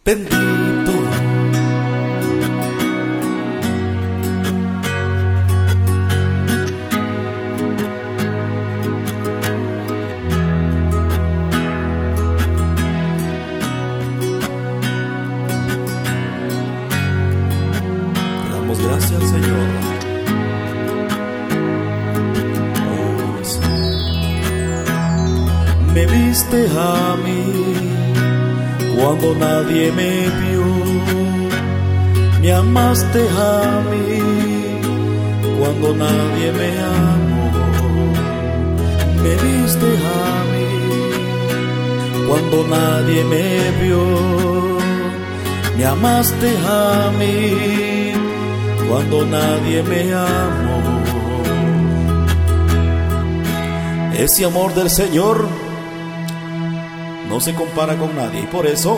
bendito. Te damos gracias, Señor. Oh, sí. Me viste a mí cuando nadie me vio, me amaste a mí cuando nadie me amó, me viste a mí cuando nadie me vio, me amaste a mí cuando nadie me amó. Ese amor del Señor no se compara con nadie, y por eso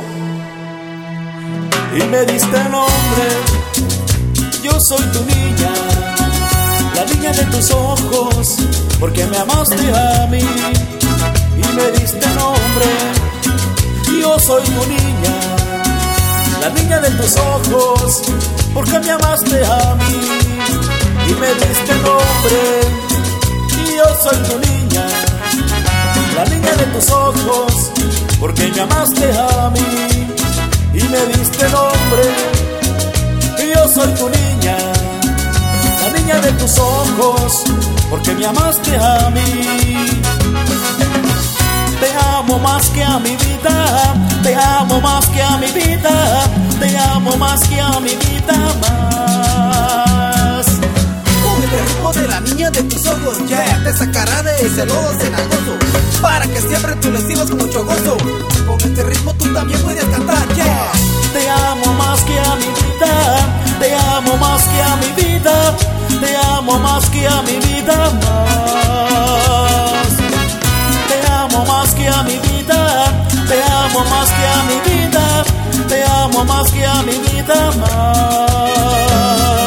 y me diste nombre. Yo soy tu niña, la niña de tus ojos, porque me amaste a mí y me diste nombre. Yo soy tu niña, la niña de tus ojos, porque me amaste a mí y me diste nombre. Yo soy tu niña, la niña de tus ojos, porque me amaste a mí y me diste nombre. Yo soy tu niña, la niña de tus ojos, porque me amaste a mí. Te amo más que a mi vida, te amo más que a mi vida, te amo más que a mi vida más. Con el ritmo de la niña de tus ojos, yeah, te sacará de ese lodo cenagoso, para que siempre tú le sirvas con mucho gozo. Con este ritmo tú también puedes cantar, yeah. Te amo más que a mi vida, te amo más que a mi vida, te amo más que a mi vida más. Te amo más que a mi vida, te amo más que a mi vida, te amo más que a mi vida más.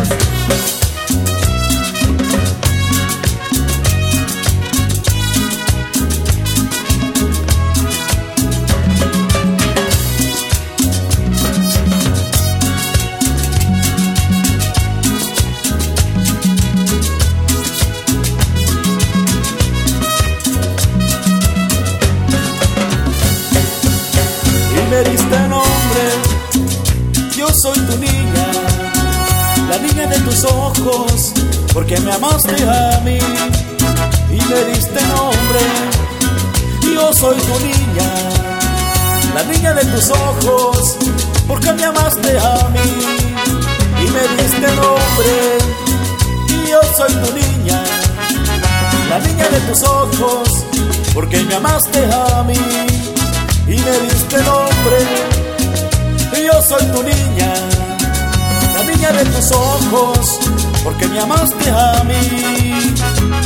Me diste nombre, yo soy tu niña, la niña de tus ojos, porque me amaste a mí y me diste nombre. Yo soy tu niña, la niña de tus ojos, porque me amaste a mí y me diste nombre. Yo soy tu niña, la niña de tus ojos, porque me amaste a mí y me diste nombre. Yo soy tu niña, la niña de tus ojos, porque me amaste a mí.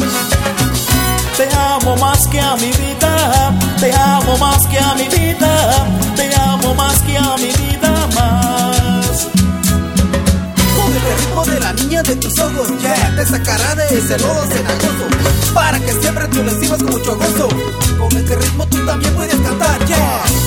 Te amo más que a mi vida, te amo más que a mi vida, te amo más que a mi vida más. Con el ritmo de la niña de tus ojos, yeah, te sacará de ese lodo cenagoso, para que siempre tú le sirvas con mucho gozo. Con este ritmo tú también puedes cantar, yeah.